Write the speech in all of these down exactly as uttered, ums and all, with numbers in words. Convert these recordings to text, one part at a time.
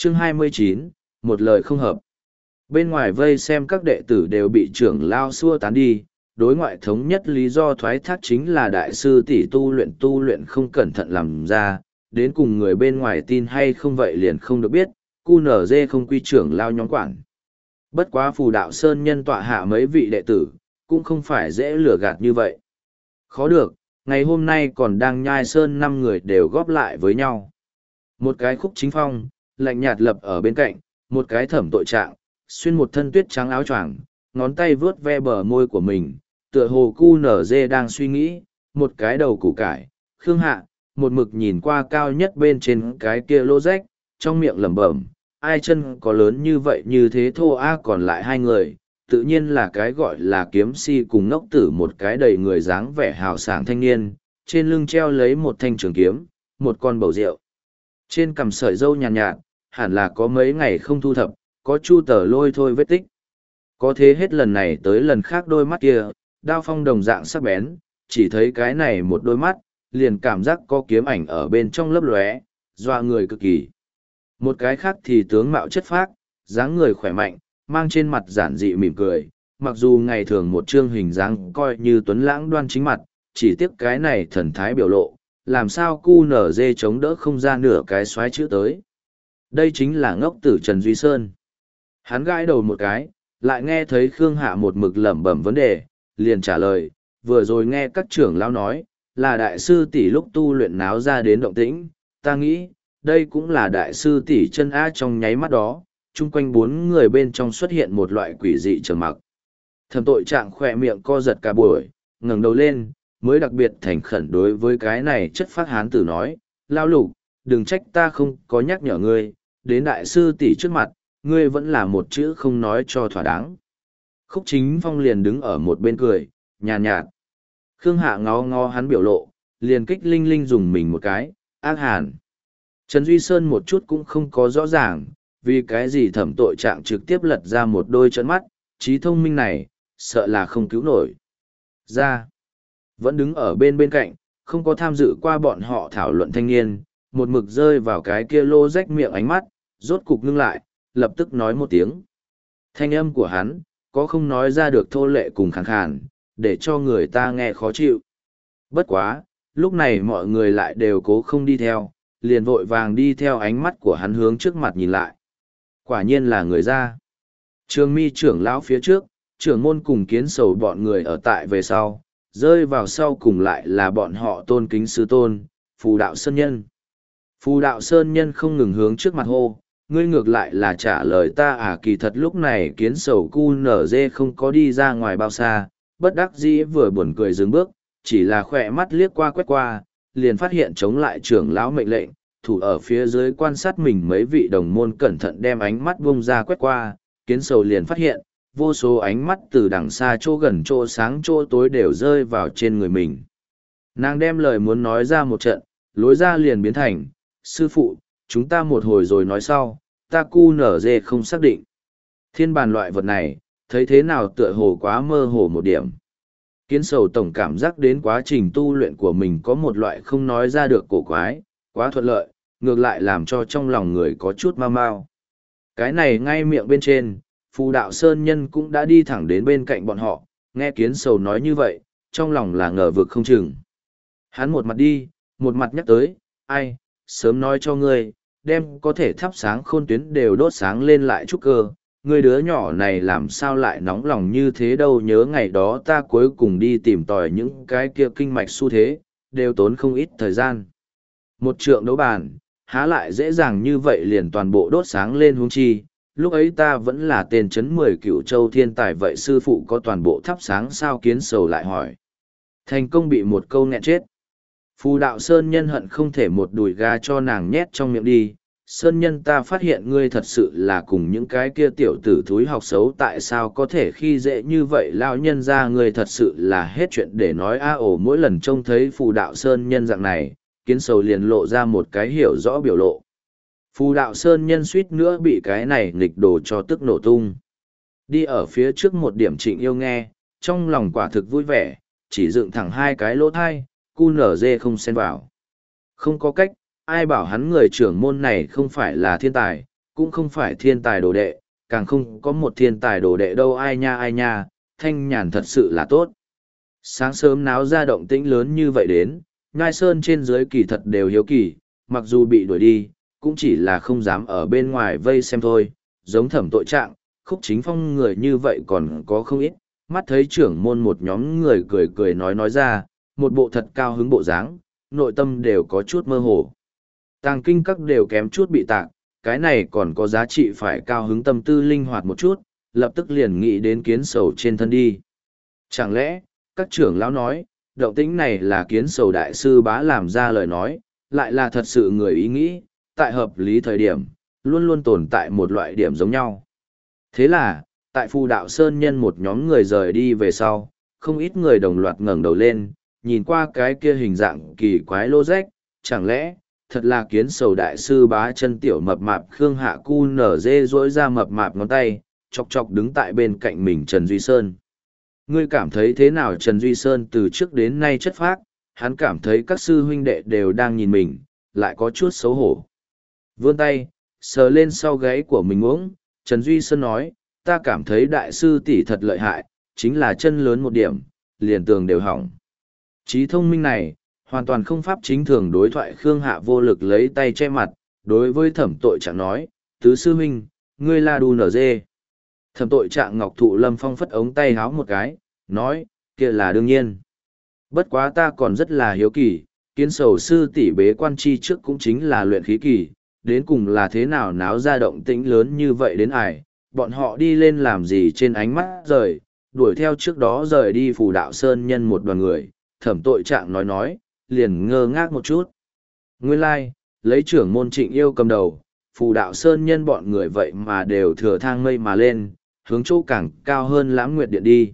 Chương hai mươi chín, một lời không hợp. Bên ngoài vây xem các đệ tử đều bị trưởng lao xua tán đi, đối ngoại thống nhất lý do thoái thác chính là đại sư tỷ tu luyện tu luyện không cẩn thận làm ra, đến cùng người bên ngoài tin hay không vậy liền không được biết, cu nở dê không quy trưởng lao nhóm quản. Bất quá phù đạo sơn nhân tọa hạ mấy vị đệ tử, cũng không phải dễ lừa gạt như vậy. Khó được, ngày hôm nay còn đang nhai sơn năm người đều góp lại với nhau. Một cái khúc chính phong, lạnh nhạt lập ở bên cạnh, một cái thẩm tội trạng, xuyên một thân tuyết trắng áo choàng, ngón tay vướt ve bờ môi của mình, tựa hồ cu nở dê đang suy nghĩ, một cái đầu củ cải, khương hạ, một mực nhìn qua cao nhất bên trên cái kia lô rách, trong miệng lẩm bẩm, ai chân có lớn như vậy như thế thô a còn lại hai người, tự nhiên là cái gọi là kiếm si cùng ngốc tử một cái đầy người dáng vẻ hào sảng thanh niên, trên lưng treo lấy một thanh trường kiếm, một con bầu rượu. Trên cằm sợi râu nhàn nhạt, nhạt, hẳn là có mấy ngày không thu thập, có chu tờ lôi thôi vết tích. Có thế hết lần này tới lần khác đôi mắt kia, đao phong đồng dạng sắc bén, chỉ thấy cái này một đôi mắt, liền cảm giác có kiếm ảnh ở bên trong lấp lóe, dọa người cực kỳ. Một cái khác thì tướng mạo chất phác, dáng người khỏe mạnh, mang trên mặt giản dị mỉm cười, mặc dù ngày thường một trương hình dáng coi như tuấn lãng đoan chính mặt, chỉ tiếc cái này thần thái biểu lộ, làm sao cu nở dê chống đỡ không ra nửa cái xoáy chữ tới. Đây chính là ngốc tử Trần Duy Sơn. Hắn gãi đầu một cái, lại nghe thấy Khương Hạ một mực lẩm bẩm vấn đề, liền trả lời, vừa rồi nghe các trưởng lão nói, là đại sư tỷ lúc tu luyện náo ra đến động tĩnh, ta nghĩ, đây cũng là đại sư tỷ chân A trong nháy mắt đó, chung quanh bốn người bên trong xuất hiện một loại quỷ dị trầm mặc. Thẩm tội trạng khỏe miệng co giật cả buổi, ngẩng đầu lên, mới đặc biệt thành khẩn đối với cái này chất phát hán tử nói, lao lục, đừng trách ta không có nhắc nhở ngươi, đến đại sư tỷ trước mặt, ngươi vẫn là một chữ không nói cho thỏa đáng. Khúc Chính Phong liền đứng ở một bên cười, nhàn nhạt, nhạt. Khương Hạ ngó ngó hắn biểu lộ, liền kích linh linh dùng mình một cái, ác hàn. Trần Duy Sơn một chút cũng không có rõ ràng, vì cái gì thẩm tội trạng trực tiếp lật ra một đôi trận mắt, trí thông minh này, sợ là không cứu nổi. Ra, vẫn đứng ở bên bên cạnh, không có tham dự qua bọn họ thảo luận thanh niên, một mực rơi vào cái kia lô rách miệng ánh mắt, rốt cục ngưng lại, lập tức nói một tiếng. Thanh âm của hắn, có không nói ra được thô lệ cùng khàn khàn, để cho người ta nghe khó chịu. Bất quá, lúc này mọi người lại đều cố không đi theo, liền vội vàng đi theo ánh mắt của hắn hướng trước mặt nhìn lại. Quả nhiên là người ra. Trường mi trưởng lão phía trước, trưởng môn cùng kiến sầu bọn người ở tại về sau, rơi vào sau cùng lại là bọn họ tôn kính sư tôn, phù đạo sơn nhân. Phù đạo sơn nhân không ngừng hướng trước mặt hô, ngươi ngược lại là trả lời ta à kỳ thật lúc này kiến sầu cu nở dê không có đi ra ngoài bao xa, bất đắc dĩ vừa buồn cười dừng bước, chỉ là khỏe mắt liếc qua quét qua, liền phát hiện chống lại trưởng lão mệnh lệnh, thủ ở phía dưới quan sát mình mấy vị đồng môn cẩn thận đem ánh mắt bung ra quét qua, kiến sầu liền phát hiện, vô số ánh mắt từ đằng xa chỗ gần chỗ sáng chỗ tối đều rơi vào trên người mình. Nàng đem lời muốn nói ra một trận, lối ra liền biến thành, sư phụ, chúng ta một hồi rồi nói sau, ta cu nở dê không xác định. Thiên bàn loại vật này, thấy thế nào tựa hồ quá mơ hồ một điểm. Kiến sầu tổng cảm giác đến quá trình tu luyện của mình có một loại không nói ra được cổ quái, quá thuận lợi, ngược lại làm cho trong lòng người có chút mau mau. Cái này ngay miệng bên trên, phù đạo sơn nhân cũng đã đi thẳng đến bên cạnh bọn họ, nghe kiến sầu nói như vậy, trong lòng là ngờ vực không chừng. Hắn một mặt đi, một mặt nhắc tới, ai, sớm nói cho ngươi, đem có thể thắp sáng khôn tuyến đều đốt sáng lên lại chút cơ, người đứa nhỏ này làm sao lại nóng lòng như thế đâu, nhớ ngày đó ta cuối cùng đi tìm tòi những cái kia kinh mạch xu thế, đều tốn không ít thời gian. Một trượng đấu bàn, há lại dễ dàng như vậy liền toàn bộ đốt sáng lên huống chi, lúc ấy ta vẫn là tên chấn mười cựu châu thiên tài vậy sư phụ có toàn bộ thắp sáng sao kiến sầu lại hỏi. Thành công bị một câu nghẹn chết. Phù đạo Sơn Nhân hận không thể một đùi gà cho nàng nhét trong miệng đi. Sơn Nhân ta phát hiện ngươi thật sự là cùng những cái kia tiểu tử thúi học xấu tại sao có thể khi dễ như vậy lao nhân ra ngươi thật sự là hết chuyện để nói a ổ mỗi lần trông thấy phù đạo Sơn Nhân dạng này, kiến sầu liền lộ ra một cái hiểu rõ biểu lộ. Phù đạo Sơn Nhân suýt nữa bị cái này nghịch đồ cho tức nổ tung. Đi ở phía trước một điểm Trịnh Yêu nghe, trong lòng quả thực vui vẻ, chỉ dựng thẳng hai cái lỗ thai, cu nở dê không xen vào. Không có cách, ai bảo hắn người trưởng môn này không phải là thiên tài, cũng không phải thiên tài đồ đệ, càng không có một thiên tài đồ đệ đâu ai nha ai nha, thanh nhàn thật sự là tốt. Sáng sớm náo ra động tĩnh lớn như vậy đến, Nhai Sơn trên dưới kỳ thật đều hiếu kỳ, mặc dù bị đuổi đi, cũng chỉ là không dám ở bên ngoài vây xem thôi, giống thẩm tội trạng, Khúc Chính Phong người như vậy còn có không ít, mắt thấy trưởng môn một nhóm người cười cười nói nói ra, một bộ thật cao hứng bộ dáng, nội tâm đều có chút mơ hồ. Tàng kinh các đều kém chút bị tạc, cái này còn có giá trị phải cao hứng tâm tư linh hoạt một chút, lập tức liền nghĩ đến kiến sầu trên thân đi. Chẳng lẽ, các trưởng lão nói, động tĩnh này là kiến sầu đại sư bá làm ra lời nói, lại là thật sự người ý nghĩ, tại hợp lý thời điểm, luôn luôn tồn tại một loại điểm giống nhau. Thế là, tại Phù Đạo Sơn nhân một nhóm người rời đi về sau, không ít người đồng loạt ngẩng đầu lên, nhìn qua cái kia hình dạng kỳ quái lô rách, chẳng lẽ, thật là kiến sầu đại sư bá chân tiểu mập mạp Khương Hạ Cu nở dê rỗi ra mập mạp ngón tay, chọc chọc đứng tại bên cạnh mình Trần Duy Sơn. Ngươi cảm thấy thế nào Trần Duy Sơn từ trước đến nay chất phác, hắn cảm thấy các sư huynh đệ đều đang nhìn mình, lại có chút xấu hổ. Vươn tay, sờ lên sau gáy của mình uống, Trần Duy Sơn nói, ta cảm thấy đại sư tỷ thật lợi hại, chính là chân lớn một điểm, liền tường đều hỏng. Trí thông minh này, hoàn toàn không pháp chính thường đối thoại Khương Hạ vô lực lấy tay che mặt, đối với thẩm tội trạng nói, tứ sư huynh, ngươi là đù nở dê. Thẩm tội trạng Ngọc Thụ Lâm Phong phất ống tay háo một cái, nói, kia là đương nhiên. Bất quá ta còn rất là hiếu kỳ, kiến sầu sư tỷ bế quan chi trước cũng chính là luyện khí kỳ, đến cùng là thế nào náo ra động tĩnh lớn như vậy đến ải, bọn họ đi lên làm gì trên ánh mắt rời, đuổi theo trước đó rời đi Phù Đạo Sơn nhân một đoàn người, thẩm tội trạng nói nói, liền ngơ ngác một chút. Nguyên lai, like, lấy trưởng môn Trịnh Yêu cầm đầu, Phù Đạo Sơn nhân bọn người vậy mà đều thừa thang mây mà lên, hướng chỗ càng cao hơn Lãng Nguyệt Điện đi.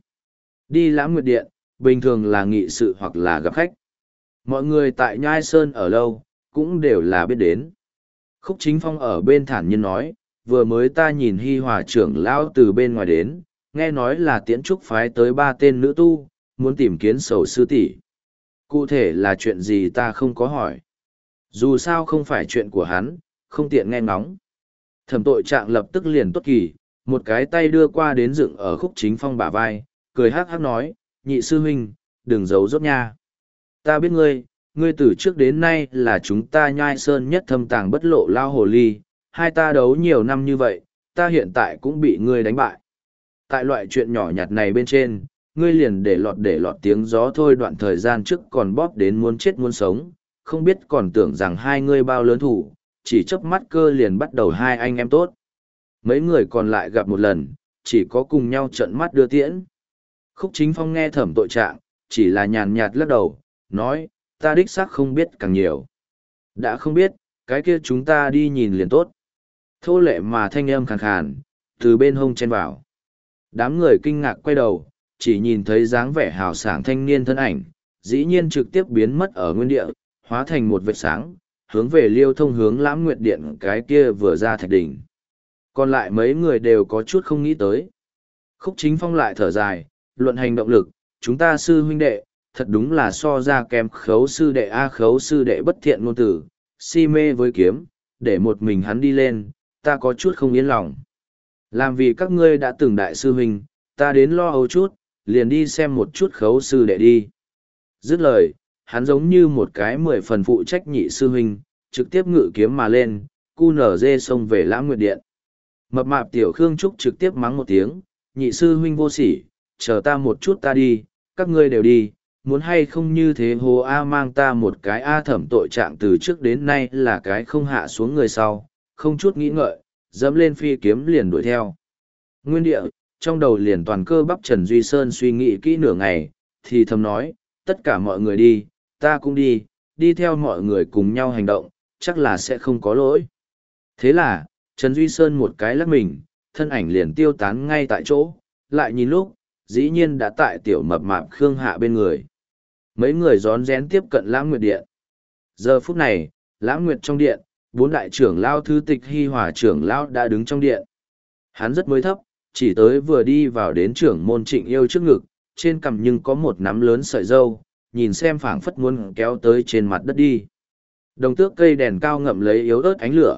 Đi Lãng Nguyệt Điện, bình thường là nghị sự hoặc là gặp khách. Mọi người tại Nhai Sơn ở lâu, cũng đều là biết đến. Khúc Chính Phong ở bên thản nhiên nói, vừa mới ta nhìn Hi Hòa trưởng lão từ bên ngoài đến, nghe nói là Tiễn Trúc phái tới ba tên nữ tu, muốn tìm kiến sầu sư tỷ. Cụ thể là chuyện gì ta không có hỏi. Dù sao không phải chuyện của hắn, không tiện nghe ngóng. Thẩm tội trạng lập tức liền tốt kỳ, một cái tay đưa qua đến dựng ở Khúc Chính Phong bả vai, cười hắc hắc nói, nhị sư huynh, đừng giấu rốt nha. Ta biết ngươi, ngươi từ trước đến nay là chúng ta Nhai Sơn nhất thâm tàng bất lộ lao hồ ly, hai ta đấu nhiều năm như vậy, ta hiện tại cũng bị ngươi đánh bại. Tại loại chuyện nhỏ nhặt này bên trên, ngươi liền để lọt để lọt tiếng gió thôi, đoạn thời gian trước còn bóp đến muốn chết muốn sống, không biết còn tưởng rằng hai ngươi bao lớn thủ, chỉ chớp mắt cơ liền bắt đầu hai anh em tốt. Mấy người còn lại gặp một lần, chỉ có cùng nhau trợn mắt đưa tiễn. Khúc Chính Phong nghe thẩm tội trạng, chỉ là nhàn nhạt lắc đầu, nói, ta đích xác không biết càng nhiều. Đã không biết, cái kia chúng ta đi nhìn liền tốt. Thô lệ mà thanh âm khàn khàn, từ bên hông chen vào. Đám người kinh ngạc quay đầu, chỉ nhìn thấy dáng vẻ hào sảng thanh niên thân ảnh, dĩ nhiên trực tiếp biến mất ở nguyên địa, hóa thành một vệt sáng, hướng về liêu thông hướng Lãng Nguyệt Điện cái kia vừa ra thạch đỉnh. Còn lại mấy người đều có chút không nghĩ tới. Khúc Chính Phong lại thở dài, luận hành động lực, chúng ta sư huynh đệ, thật đúng là so ra kém Khấu sư đệ a Khấu sư đệ bất thiện ngôn tử, si mê với kiếm, để một mình hắn đi lên, ta có chút không yên lòng. Làm vì các ngươi đã từng đại sư huynh, ta đến lo âu chút, liền đi xem một chút Khấu sư đệ đi. Dứt lời, hắn giống như một cái mười phần phụ trách nhị sư huynh, trực tiếp ngự kiếm mà lên, cu nở dê xông về Lãng Nguyệt Điện. Mập mạp tiểu Khương Trúc trực tiếp mắng một tiếng, nhị sư huynh vô sỉ, chờ ta một chút ta đi, các ngươi đều đi, muốn hay không như thế hồ A mang ta một cái A thẩm tội trạng từ trước đến nay là cái không hạ xuống người sau, không chút nghĩ ngợi, dẫm lên phi kiếm liền đuổi theo. Nguyên địa, trong đầu liền toàn cơ bắp Trần Duy Sơn suy nghĩ kỹ nửa ngày, thì thầm nói, tất cả mọi người đi, ta cũng đi, đi theo mọi người cùng nhau hành động, chắc là sẽ không có lỗi. Thế là, Trần Duy Sơn một cái lắc mình, thân ảnh liền tiêu tán ngay tại chỗ, lại nhìn lúc, dĩ nhiên đã tại tiểu mập mạp Khương Hạ bên người. Mấy người rón rén tiếp cận Lãng Nguyệt Điện. Giờ phút này, Lãng Nguyệt trong điện, bốn đại trưởng lao thứ tịch Hi Hòa trưởng lao đã đứng trong điện. Hắn rất mới thấp, chỉ tới vừa đi vào đến trưởng môn Trịnh Yêu trước ngực, trên cằm nhưng có một nắm lớn sợi dâu, nhìn xem phảng phất muốn kéo tới trên mặt đất đi. Đồng tước cây đèn cao ngậm lấy yếu ớt ánh lửa,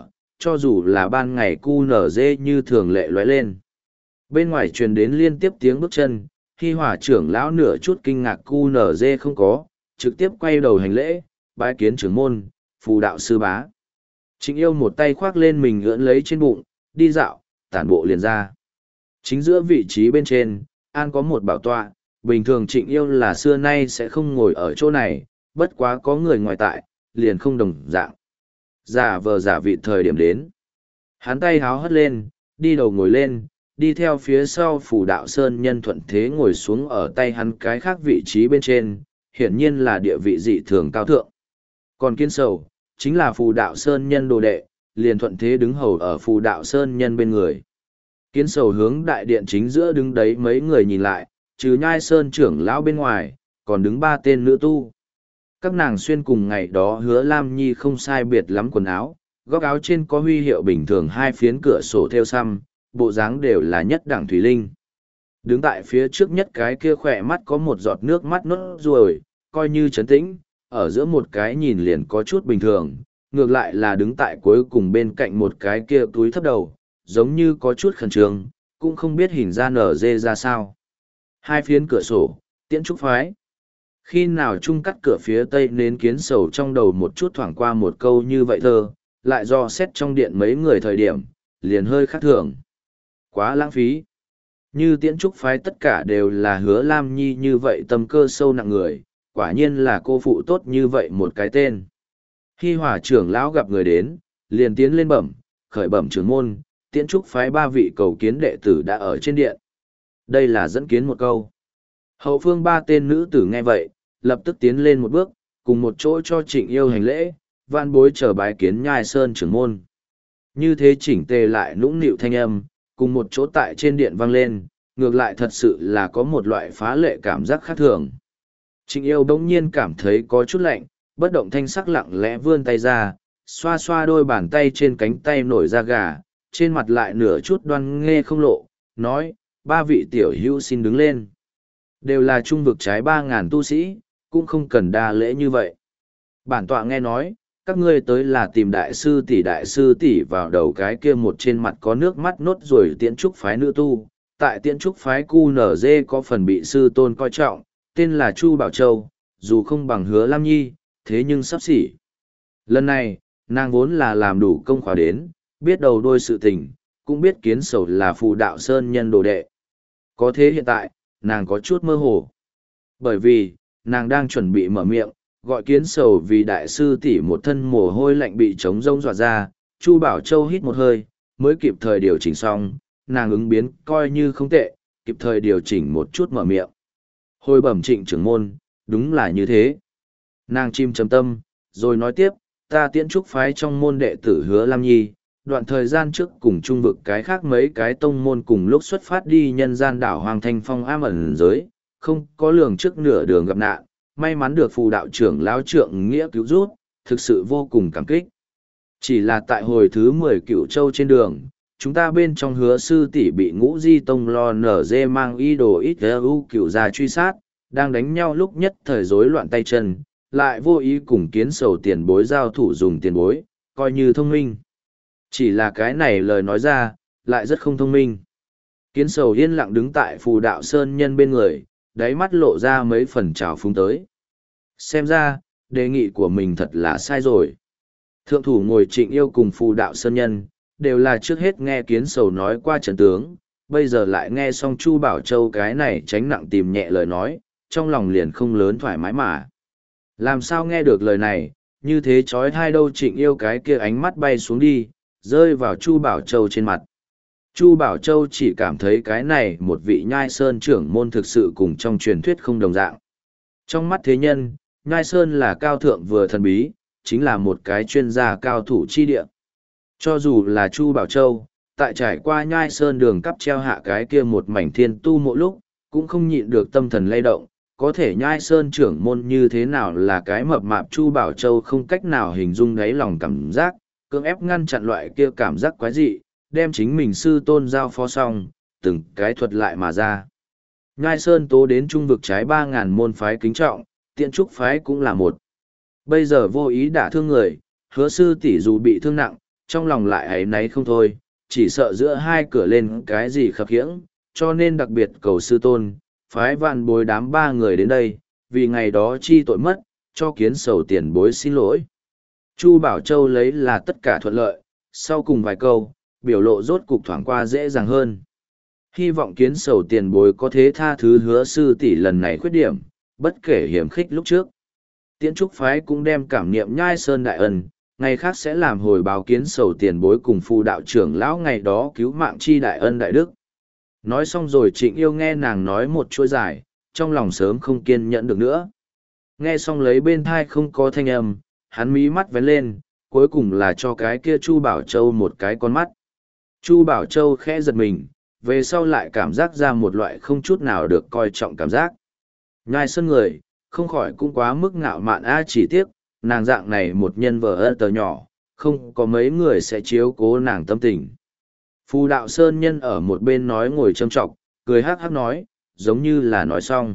cho dù là ban ngày cu nở dê như thường lệ lóe lên. Bên ngoài truyền đến liên tiếp tiếng bước chân, khi hỏa trưởng lão nửa chút kinh ngạc cu nở dê không có, trực tiếp quay đầu hành lễ, bái kiến trưởng môn, phù đạo sư bá. Trịnh Yêu một tay khoác lên mình ưỡn lấy trên bụng, đi dạo, tản bộ liền ra. Chính giữa vị trí bên trên, an có một bảo tọa, bình thường Trịnh Yêu là xưa nay sẽ không ngồi ở chỗ này, bất quá có người ngoài tại, liền không đồng dạng. Giả vờ giả vị thời điểm đến. Hắn tay háo hất lên, đi đầu ngồi lên, đi theo phía sau phù đạo sơn nhân thuận thế ngồi xuống ở tay hắn cái khác vị trí bên trên, hiển nhiên là địa vị dị thường cao thượng. Còn Kiến Sầu, chính là phù đạo sơn nhân đồ đệ, liền thuận thế đứng hầu ở phù đạo sơn nhân bên người. Kiến Sầu hướng đại điện chính giữa đứng đấy mấy người nhìn lại, trừ Nhai Sơn trưởng lão bên ngoài, còn đứng ba tên nữ tu. Các nàng xuyên cùng ngày đó Hứa Lam Nhi không sai biệt lắm quần áo, góc áo trên có huy hiệu bình thường hai phiến cửa sổ theo xăm, bộ dáng đều là nhất đẳng thủy linh. Đứng tại phía trước nhất cái kia khỏe mắt có một giọt nước mắt nốt ruồi, coi như trấn tĩnh, ở giữa một cái nhìn liền có chút bình thường, ngược lại là đứng tại cuối cùng bên cạnh một cái kia túi thấp đầu, giống như có chút khẩn trương, cũng không biết hình ra nở dê ra sao. Hai phiến cửa sổ, tiễn trúc phái. Khi nào chung cắt cửa phía tây nến Kiến Sầu trong đầu một chút thoảng qua một câu như vậy thơ, lại do xét trong điện mấy người thời điểm, liền hơi khác thường. Quá lãng phí. Như tiễn trúc phái tất cả đều là Hứa Lam Nhi như vậy tâm cơ sâu nặng người, quả nhiên là cô phụ tốt như vậy một cái tên. Khi hỏa trưởng lão gặp người đến, liền tiến lên bẩm, khởi bẩm trưởng môn, tiễn trúc phái ba vị cầu kiến đệ tử đã ở trên điện. Đây là dẫn kiến một câu. Hậu phương ba tên nữ tử nghe vậy, lập tức tiến lên một bước, cùng một chỗ cho Trịnh Yêu hành lễ, van bối chờ bái kiến Nhai Sơn trưởng môn. Như thế chỉnh tề lại nũng nịu thanh âm, cùng một chỗ tại trên điện vang lên, ngược lại thật sự là có một loại phá lệ cảm giác khác thường. Trịnh Yêu bỗng nhiên cảm thấy có chút lạnh, bất động thanh sắc lặng lẽ vươn tay ra, xoa xoa đôi bàn tay trên cánh tay nổi da gà, trên mặt lại nửa chút đoan nghe không lộ, nói, ba vị tiểu hữu xin đứng lên. Đều là trung vực trái ba ngàn tu sĩ, cũng không cần đa lễ như vậy. Bản tọa nghe nói, các ngươi tới là tìm đại sư tỷ đại sư tỷ vào đầu cái kia một trên mặt có nước mắt nốt rồi tiễn trúc phái nữ tu. Tại tiễn trúc phái cu nở dê có phần bị sư tôn coi trọng, tên là Chu Bảo Châu, dù không bằng Hứa Lam Nhi, thế nhưng sắp xỉ. Lần này, nàng vốn là làm đủ công khóa đến, biết đầu đôi sự tình, cũng biết Kiến Sầu là phù đạo sơn nhân đồ đệ. Có thế hiện tại, nàng có chút mơ hồ. Bởi vì, nàng đang chuẩn bị mở miệng, gọi Kiến Sầu vì đại sư tỷ một thân mồ hôi lạnh bị trống rông dọa ra, Chu Bảo Châu hít một hơi, mới kịp thời điều chỉnh xong, nàng ứng biến coi như không tệ, kịp thời điều chỉnh một chút mở miệng. Hồi bẩm Trịnh trưởng môn, đúng là như thế. Nàng chim chấm tâm, rồi nói tiếp, ta tiễn trúc phái trong môn đệ tử Hứa Lam Nhi, đoạn thời gian trước cùng trung vực cái khác mấy cái tông môn cùng lúc xuất phát đi nhân gian đảo Hoàng Thanh Phong am ẩn giới, không có lường trước nửa đường gặp nạn, may mắn được phù đạo trưởng lão trượng nghĩa cứu rút, thực sự vô cùng cảm kích. Chỉ là tại hồi thứ mười cựu châu trên đường, chúng ta bên trong Hứa sư tỷ bị ngũ di tông lo nở dê mang y đồ ít u cựu ra truy sát, đang đánh nhau lúc nhất thời rối loạn tay chân, lại vô ý cùng Kiến Sầu tiền bối giao thủ dùng tiền bối, coi như thông minh. Chỉ là cái này lời nói ra, lại rất không thông minh. Kiến Sầu yên lặng đứng tại phù đạo sơn nhân bên người, đáy mắt lộ ra mấy phần trào phúng tới. Xem ra, đề nghị của mình thật là sai rồi. Thượng thủ ngồi Trịnh Yêu cùng phù đạo sơn nhân, đều là trước hết nghe Kiến Sầu nói qua trận tướng, bây giờ lại nghe xong Chu Bảo Châu cái này tránh nặng tìm nhẹ lời nói, trong lòng liền không lớn thoải mái mà. Làm sao nghe được lời này, như thế chói hai đâu Trịnh Yêu cái kia ánh mắt bay xuống đi, rơi vào Chu Bảo Châu trên mặt. Chu Bảo Châu chỉ cảm thấy cái này một vị Nhai Sơn trưởng môn thực sự cùng trong truyền thuyết không đồng dạng. Trong mắt thế nhân, Nhai Sơn là cao thượng vừa thần bí, chính là một cái chuyên gia cao thủ chi địa. Cho dù là Chu Bảo Châu, tại trải qua Nhai Sơn đường cắp treo hạ cái kia một mảnh thiên tu mỗi lúc, cũng không nhịn được tâm thần lay động, có thể Nhai Sơn trưởng môn như thế nào là cái mập mạp Chu Bảo Châu không cách nào hình dung đáy lòng cảm giác, cưỡng ép ngăn chặn loại kia cảm giác quái dị, đem chính mình sư tôn giao phó xong, từng cái thuật lại mà ra. Nhai Sơn tố đến trung vực trái ba ngàn môn phái kính trọng, tiện trúc phái cũng là một. Bây giờ vô ý đả thương người, Hứa sư tỷ dù bị thương nặng, trong lòng lại áy náy không thôi, chỉ sợ giữa hai cửa lên cái gì khập khiễng, cho nên đặc biệt cầu sư tôn, phái vạn bối đám ba người đến đây, vì ngày đó chi tội mất, cho kiến sầu tiền bối xin lỗi. Chu Bảo Châu lấy là tất cả thuận lợi, sau cùng vài câu, biểu lộ rốt cục thoảng qua dễ dàng hơn. Hy vọng kiến sầu tiền bối có thế tha thứ hứa sư tỷ lần này khuyết điểm, bất kể hiểm khích lúc trước. Tiễn trúc phái cũng đem cảm niệm nhai sơn đại ân, ngày khác sẽ làm hồi báo kiến sầu tiền bối cùng phù đạo trưởng lão ngày đó cứu mạng chi đại ân đại đức. Nói xong rồi Trịnh Yêu nghe nàng nói một chuỗi dài, trong lòng sớm không kiên nhẫn được nữa. Nghe xong lấy bên thai không có thanh âm, hắn mí mắt vén lên, cuối cùng là cho cái kia Chu Bảo Châu một cái con mắt. Chu Bảo Châu khẽ giật mình, về sau lại cảm giác ra một loại không chút nào được coi trọng cảm giác. Nhai sơn người, không khỏi cũng quá mức ngạo mạn a, chỉ tiếc, nàng dạng này một nhân vợ ân tờ nhỏ, không có mấy người sẽ chiếu cố nàng tâm tình. Phù đạo sơn nhân ở một bên nói ngồi châm trọng, cười hắc hắc nói, giống như là nói xong.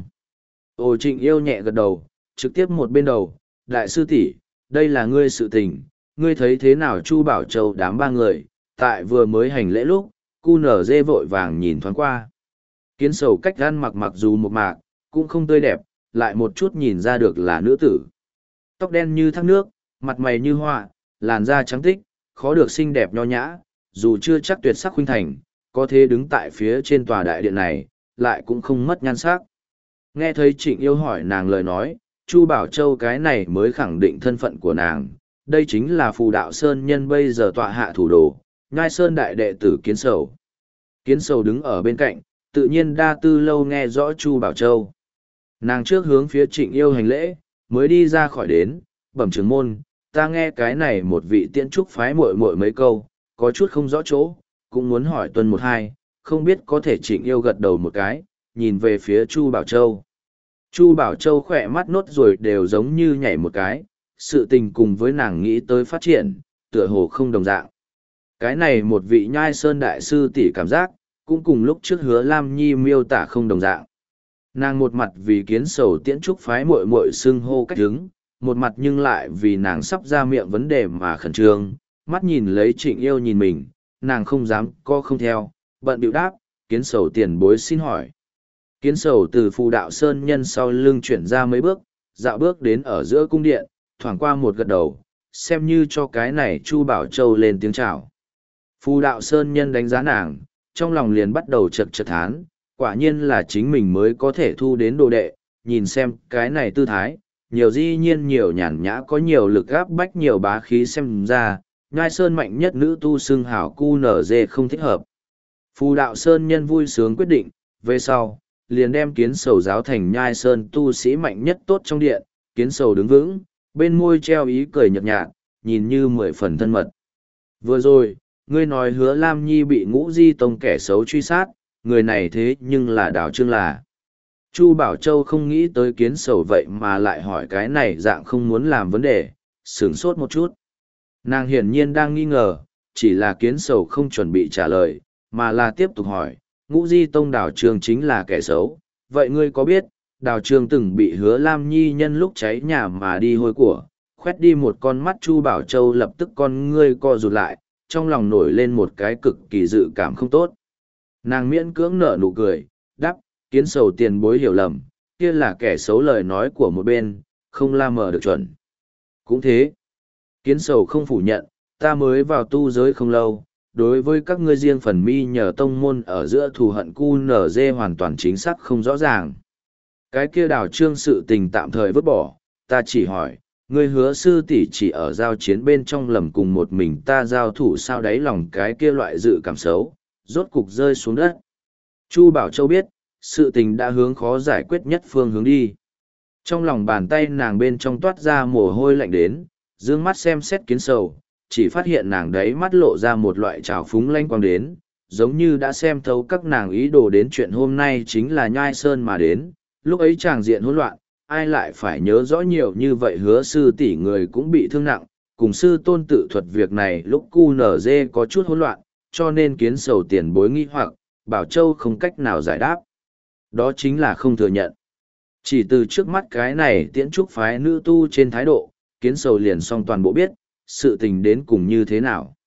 Ô Trịnh Yêu nhẹ gật đầu, trực tiếp một bên đầu, đại sư tỷ, đây là ngươi sự tình, ngươi thấy thế nào Chu Bảo Châu đám ba người, tại vừa mới hành lễ lúc, cu nở dê vội vàng nhìn thoáng qua. Kiến sầu cách ăn mặc mặc dù một mạc, cũng không tươi đẹp, lại một chút nhìn ra được là nữ tử. Tóc đen như thác nước, mặt mày như họa, làn da trắng tích, khó được xinh đẹp nho nhã, dù chưa chắc tuyệt sắc khuynh thành, có thể đứng tại phía trên tòa đại điện này, lại cũng không mất nhan sắc. Nghe thấy Trịnh Yêu hỏi nàng lời nói, Chu Bảo Châu cái này mới khẳng định thân phận của nàng, đây chính là phù đạo sơn nhân bây giờ tọa hạ thủ đồ, nhai sơn đại đệ tử Kiến Sầu. Kiến Sầu đứng ở bên cạnh, tự nhiên đa tư lâu nghe rõ Chu Bảo Châu. Nàng trước hướng phía Trịnh Yêu hành lễ, mới đi ra khỏi đến, bẩm trưởng môn, ta nghe cái này một vị tiễn trúc phái muội muội mấy câu, có chút không rõ chỗ, cũng muốn hỏi tuân một hai, không biết có thể Trịnh Yêu gật đầu một cái, nhìn về phía Chu Bảo Châu. Chu Bảo Châu khỏe mắt nốt ruồi đều giống như nhảy một cái, sự tình cùng với nàng nghĩ tới phát triển, tựa hồ không đồng dạng. Cái này một vị nhai sơn đại sư tỷ cảm giác, cũng cùng lúc trước Hứa Lam Nhi miêu tả không đồng dạng. Nàng một mặt vì Kiến Sầu tiễn trúc phái muội muội xưng hô cách hứng, một mặt nhưng lại vì nàng sắp ra miệng vấn đề mà khẩn trương, mắt nhìn lấy Trịnh Yêu nhìn mình, nàng không dám co không theo, bận bịu đáp, Kiến Sầu tiền bối xin hỏi. Kiến Sầu từ phù đạo sơn nhân sau lưng chuyển ra mấy bước, dạo bước đến ở giữa cung điện, thoảng qua một gật đầu, xem như cho cái này Chu Bảo Châu lên tiếng chào. Phù đạo sơn nhân đánh giá nàng, trong lòng liền bắt đầu chật chật thán, quả nhiên là chính mình mới có thể thu đến đồ đệ, nhìn xem cái này tư thái, nhiều di nhiên nhiều nhàn nhã có nhiều lực gáp bách nhiều bá khí xem ra, nhai sơn mạnh nhất nữ tu xưng hảo cu nở dê không thích hợp. Phù đạo sơn nhân vui sướng quyết định, về sau, liền đem Kiến Sầu giáo thành nhai sơn tu sĩ mạnh nhất tốt trong điện, Kiến Sầu đứng vững, bên môi treo ý cười nhợt nhạt, nhìn như mười phần thân mật. Vừa rồi, ngươi nói Hứa Lam Nhi bị Ngũ Di Tông kẻ xấu truy sát, người này thế nhưng là Đào Trương là. Chu Bảo Châu không nghĩ tới Kiến Sầu vậy mà lại hỏi cái này dạng không muốn làm vấn đề, sửng sốt một chút. Nàng hiển nhiên đang nghi ngờ, chỉ là Kiến Sầu không chuẩn bị trả lời, mà là tiếp tục hỏi, Ngũ Di Tông Đào Trương chính là kẻ xấu, vậy ngươi có biết, Đào Trương từng bị Hứa Lam Nhi nhân lúc cháy nhà mà đi hôi của, khoét đi một con mắt. Chu Bảo Châu lập tức con ngươi co rụt lại, trong lòng nổi lên một cái cực kỳ dự cảm không tốt. Nàng miễn cưỡng nở nụ cười, đáp, Kiến Sầu tiền bối hiểu lầm, kia là kẻ xấu lời nói của một bên, không la mờ được chuẩn. Cũng thế, Kiến Sầu không phủ nhận, ta mới vào tu giới không lâu, đối với các ngươi riêng phần mi nhờ tông môn ở giữa thù hận cu nở dê hoàn toàn chính xác không rõ ràng. Cái kia Đào Trương sự tình tạm thời vứt bỏ, ta chỉ hỏi, ngươi Hứa sư tỷ chỉ ở giao chiến bên trong lầm cùng một mình ta giao thủ sao đáy lòng cái kia loại dự cảm xấu, rốt cục rơi xuống đất. Chu Bảo Châu biết, sự tình đã hướng khó giải quyết nhất phương hướng đi. Trong lòng bàn tay nàng bên trong toát ra mồ hôi lạnh đến, dương mắt xem xét Kiến Sầu, chỉ phát hiện nàng đấy mắt lộ ra một loại trào phúng lanh quang đến, giống như đã xem thấu các nàng ý đồ đến chuyện hôm nay chính là nhai sơn mà đến, lúc ấy tràng diện hỗn loạn, ai lại phải nhớ rõ nhiều như vậy. Hứa sư tỷ người cũng bị thương nặng, cùng sư tôn tự thuật việc này lúc cu nở dê có chút hỗn loạn, cho nên Kiến Sầu tiền bối nghi hoặc, Bảo Châu không cách nào giải đáp. Đó chính là không thừa nhận. Chỉ từ trước mắt cái này tiễn trúc phái nữ tu trên thái độ, Kiến Sầu liền xong toàn bộ biết, sự tình đến cùng như thế nào.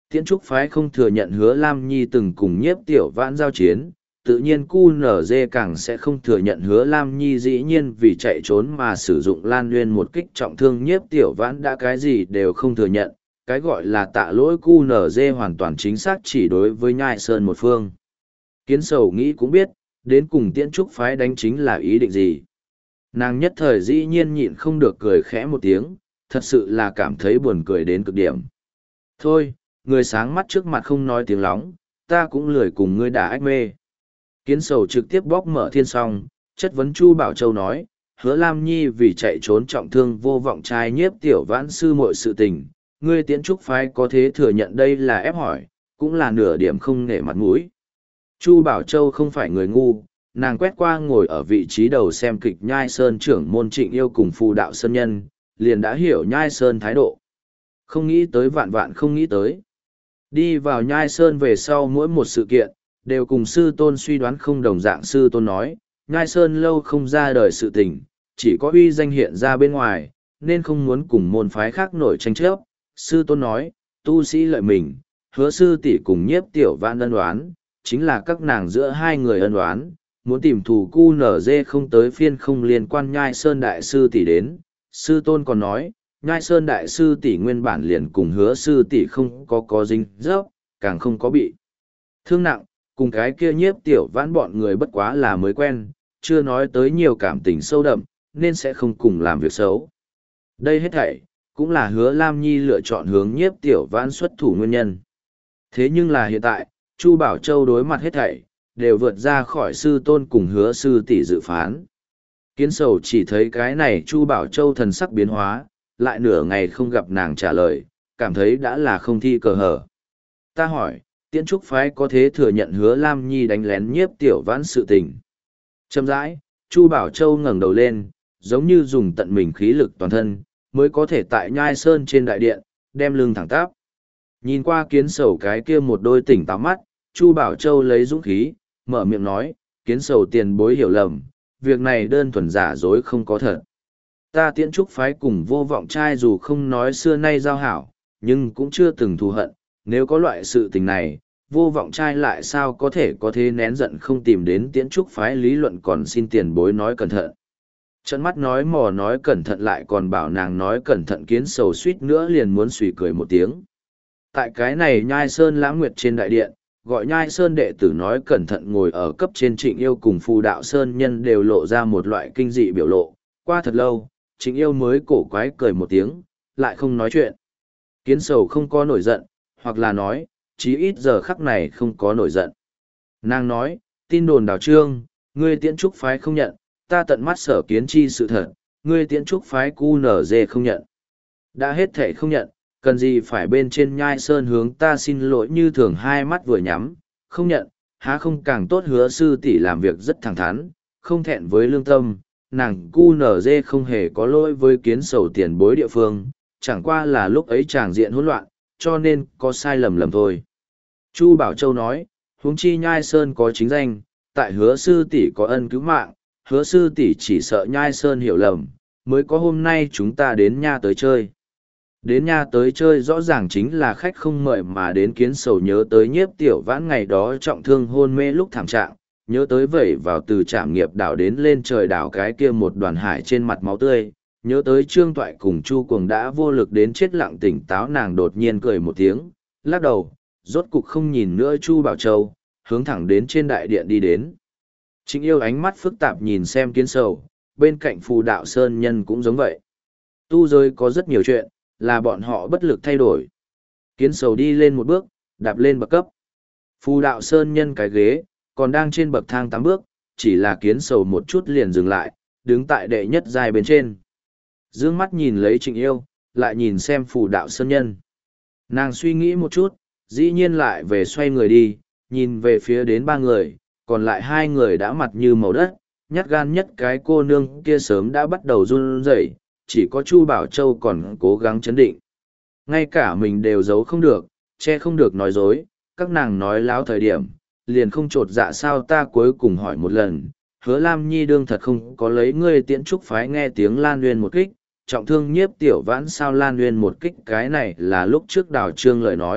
Tiễn trúc phái không thừa nhận Hứa Lam Nhi từng cùng nhiếp tiểu vãn giao chiến, tự nhiên cu nở dê càng sẽ không thừa nhận Hứa Lam Nhi dĩ nhiên vì chạy trốn mà sử dụng Lan Nguyên một kích trọng thương nhiếp tiểu vãn đã cái gì đều không thừa nhận, cái gọi là tạ lỗi cu nở dê hoàn toàn chính xác chỉ đối với Nhai Sơn một phương. Kiến Sầu nghĩ cũng biết, đến cùng Tiễn trúc phái đánh chính là ý định gì. Nàng nhất thời dĩ nhiên nhịn không được cười khẽ một tiếng, thật sự là cảm thấy buồn cười đến cực điểm. Thôi, người sáng mắt trước mặt không nói tiếng lóng, ta cũng lười cùng ngươi đả ách mê. Kiến Sầu trực tiếp bóc mở thiên song, chất vấn Chu Bảo Châu nói, Hứa Lam Nhi vì chạy trốn trọng thương vô vọng trai nhiếp tiểu vãn sư muội sự tình, ngươi Tiễn trúc phái có thế thừa nhận đây là ép hỏi, cũng là nửa điểm không nể mặt mũi. Chu Bảo Châu không phải người ngu, nàng quét qua ngồi ở vị trí đầu xem kịch Nhai Sơn trưởng môn Trịnh Yêu cùng phù đạo sơn nhân, liền đã hiểu Nhai Sơn thái độ. Không nghĩ tới vạn vạn không nghĩ tới. Đi vào Nhai Sơn về sau mỗi một sự kiện, đều cùng sư tôn suy đoán không đồng dạng. Sư tôn nói, Nhai Sơn lâu không ra đời sự tình, chỉ có uy danh hiện ra bên ngoài, nên không muốn cùng môn phái khác nổi tranh chấp. Sư tôn nói, tu sĩ lợi mình, Hứa sư tỷ cùng nhiếp tiểu vãn ân đoán, chính là các nàng giữa hai người ân đoán, muốn tìm thù cu nở dê không tới phiên không liên quan Nhai Sơn đại sư tỷ đến. Sư tôn còn nói, Nhai Sơn đại sư tỷ nguyên bản liền cùng Hứa sư tỷ không có có dính dấp, càng không có bị thương nặng, cùng cái kia nhiếp tiểu vãn bọn người bất quá là mới quen, chưa nói tới nhiều cảm tình sâu đậm, nên sẽ không cùng làm việc xấu. Đây hết thảy, cũng là Hứa Lam Nhi lựa chọn hướng nhiếp tiểu vãn xuất thủ nguyên nhân. Thế nhưng là hiện tại, Chu Bảo Châu đối mặt hết thảy, đều vượt ra khỏi sư tôn cùng Hứa sư tỷ dự phán. Kiến Sầu chỉ thấy cái này Chu Bảo Châu thần sắc biến hóa, lại nửa ngày không gặp nàng trả lời, cảm thấy đã là không thi cờ hở. Ta hỏi, Tiễn trúc phái có thế thừa nhận Hứa Lam Nhi đánh lén nhiếp tiểu vãn sự tình? Chậm rãi, Chu Bảo Châu ngẩng đầu lên, giống như dùng tận mình khí lực toàn thân, mới có thể tại Nhai Sơn trên đại điện, đem lưng thẳng tắp. Nhìn qua Kiến Sầu cái kia một đôi tỉnh táo mắt, Chu Bảo Châu lấy dũng khí, mở miệng nói, Kiến Sầu tiền bối hiểu lầm, việc này đơn thuần giả dối không có thật. Ta Tiễn trúc phái cùng vô vọng trai dù không nói xưa nay giao hảo, nhưng cũng chưa từng thù hận, nếu có loại sự tình này, vô vọng trai lại sao có thể có thế nén giận không tìm đến Tiễn trúc phái lý luận còn xin tiền bối nói cẩn thận. Trận mắt nói mò nói cẩn thận lại còn bảo nàng nói cẩn thận. Kiến Sầu suýt nữa liền muốn suy cười một tiếng. Tại cái này Nhai Sơn Lãng Nguyệt trên đại điện, gọi Nhai Sơn đệ tử nói cẩn thận ngồi ở cấp trên Trịnh Yêu cùng phù đạo Sơn nhân đều lộ ra một loại kinh dị biểu lộ. Qua thật lâu, Trịnh Yêu mới cổ quái cười một tiếng, lại không nói chuyện. Kiến Sầu không có nổi giận, hoặc là nói, chí ít giờ khắc này không có nổi giận. Nàng nói, tin đồn đào trương, ngươi Tiễn trúc phái không nhận, ta tận mắt sở kiến chi sự thật, ngươi Tiễn trúc phái cu nở dê không nhận. Đã hết thể không nhận, cần gì phải bên trên Nhai Sơn hướng ta xin lỗi như thường hai mắt vừa nhắm, không nhận, há không càng tốt. Hứa sư tỷ làm việc rất thẳng thắn, không thẹn với lương tâm, nàng cu nở dê không hề có lỗi với Kiến Sầu tiền bối địa phương, chẳng qua là lúc ấy tràng diện hỗn loạn, cho nên có sai lầm lầm thôi. Chu Bảo Châu nói, huống chi Nhai Sơn có chính danh, tại Hứa sư tỷ có ân cứu mạng, Hứa sư tỷ chỉ sợ Nhai Sơn hiểu lầm, mới có hôm nay chúng ta đến nha tới chơi. Đến nha tới chơi rõ ràng chính là khách không mời mà đến. Kiến Sầu nhớ tới nhiếp tiểu vãn ngày đó trọng thương hôn mê lúc thảm trạng, nhớ tới vẩy vào từ trạm nghiệp đảo đến lên trời đảo cái kia một đoàn hải trên mặt máu tươi, nhớ tới Trương Toại cùng Chu Cuồng đã vô lực đến chết lặng tỉnh táo. Nàng đột nhiên cười một tiếng, lắc đầu, rốt cục không nhìn nữa Chu Bảo Châu, hướng thẳng đến trên đại điện đi đến. Trịnh Yêu ánh mắt phức tạp nhìn xem Kiến Sầu, bên cạnh phù đạo sơn nhân cũng giống vậy. Tu giới có rất nhiều chuyện, là bọn họ bất lực thay đổi. Kiến Sầu đi lên một bước, đạp lên bậc cấp. Phù đạo sơn nhân cái ghế, còn đang trên bậc thang tám bước, chỉ là Kiến Sầu một chút liền dừng lại, đứng tại đệ nhất giai bên trên. Dương mắt nhìn lấy Trịnh Yêu, lại nhìn xem phù đạo sơn nhân. Nàng suy nghĩ một chút, dĩ nhiên lại về xoay người đi, nhìn về phía đến ba người, còn lại hai người đã mặt như màu đất, nhát gan nhất cái cô nương kia sớm đã bắt đầu run rẩy, chỉ có Chu Bảo Châu còn cố gắng chấn định. Ngay cả mình đều giấu không được, che không được nói dối, các nàng nói láo thời điểm, liền không trột dạ sao. Ta cuối cùng hỏi một lần, Hứa Lam Nhi đương thật không có lấy ngươi Tiễn trúc phái nghe tiếng Lan Nguyên một kích, trọng thương nhiếp tiểu vãn sao Lan Nguyên một kích. Cái này là lúc trước Đào Trương lời nói,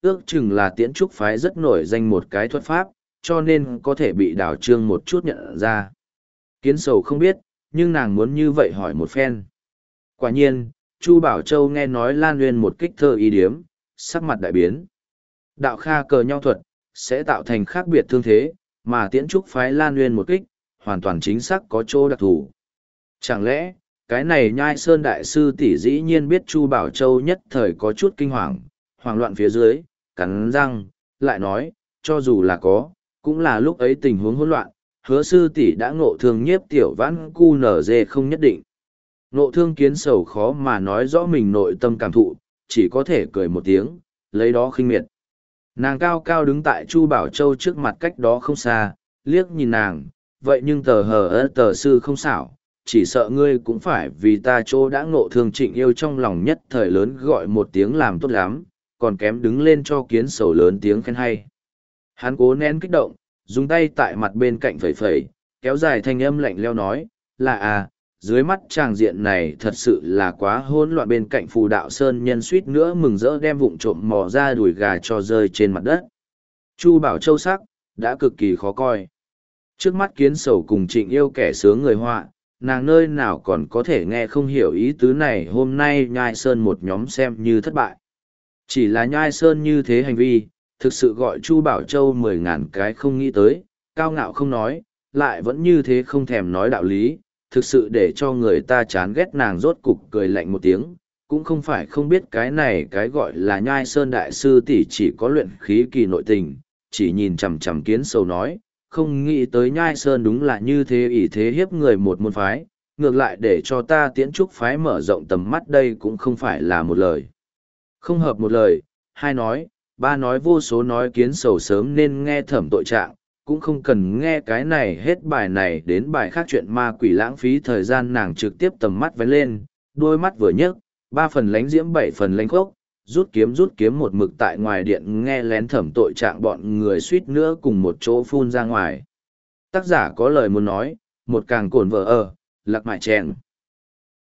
ước chừng là tiễn trúc phái rất nổi danh một cái thuật pháp, cho nên có thể bị đào trương một chút nhận ra. Kiến sầu không biết, nhưng nàng muốn như vậy hỏi một phen. Quả nhiên, Chu Bảo Châu nghe nói Lan Nguyên một kích thơ ý điếm, sắc mặt đại biến. Đạo kha cờ nhau thuật, sẽ tạo thành khác biệt thương thế, mà tiễn trúc phái Lan Nguyên một kích, hoàn toàn chính xác có chỗ đặc thù. Chẳng lẽ, cái này nhai sơn đại sư tỷ dĩ nhiên biết Chu Bảo Châu nhất thời có chút kinh hoàng, hoảng loạn phía dưới, cắn răng, lại nói, cho dù là có, cũng là lúc ấy tình huống hỗn loạn, hứa sư tỷ đã ngộ thương nhiếp tiểu vãn cu nở dê không nhất định. Ngộ thương kiến sầu khó mà nói rõ mình nội tâm cảm thụ, chỉ có thể cười một tiếng, lấy đó khinh miệt. Nàng cao cao đứng tại Chu Bảo Châu trước mặt cách đó không xa, liếc nhìn nàng, vậy nhưng tờ hờ ơ tờ sư không xảo, chỉ sợ ngươi cũng phải vì ta chỗ đã ngộ thương trịnh yêu trong lòng nhất thời lớn gọi một tiếng làm tốt lắm, còn kém đứng lên cho kiến sầu lớn tiếng khen hay. Hắn cố nén kích động, dùng tay tại mặt bên cạnh phẩy phẩy, kéo dài thanh âm lạnh leo nói, là à, dưới mắt tràng diện này thật sự là quá hỗn loạn, bên cạnh phù đạo sơn nhân suýt nữa mừng rỡ đem vụng trộm mò ra đùi gà cho rơi trên mặt đất. Chu Bảo Châu sắc, đã cực kỳ khó coi. Trước mắt kiến sầu cùng trịnh yêu kẻ sướng người họa, nàng nơi nào còn có thể nghe không hiểu ý tứ này, hôm nay nhai sơn một nhóm xem như thất bại. Chỉ là nhai sơn như thế hành vi, thực sự gọi Chu Bảo Châu mười ngàn cái không nghĩ tới, cao ngạo không nói, lại vẫn như thế không thèm nói đạo lý, thực sự để cho người ta chán ghét. Nàng rốt cục cười lạnh một tiếng, cũng không phải không biết cái này cái gọi là nhai sơn đại sư tỷ chỉ có luyện khí kỳ nội tình, chỉ nhìn chằm chằm kiến sầu nói, không nghĩ tới nhai sơn đúng là như thế, ỷ thế hiếp người một môn phái, ngược lại để cho ta tiễn trúc phái mở rộng tầm mắt, đây cũng không phải là một lời. Không hợp một lời, hai nói, ba nói vô số nói. Kiến sầu sớm nên nghe thẩm tội trạng, cũng không cần nghe cái này hết bài này đến bài khác chuyện ma quỷ lãng phí thời gian. Nàng trực tiếp tầm mắt vén lên, đôi mắt vừa nhấc, ba phần lánh diễm bảy phần lánh khốc, rút kiếm rút kiếm một mực tại ngoài điện nghe lén thẩm tội trạng bọn người suýt nữa cùng một chỗ phun ra ngoài. Tác giả có lời muốn nói, một càng cồn vợ ở, lạc mại chèn.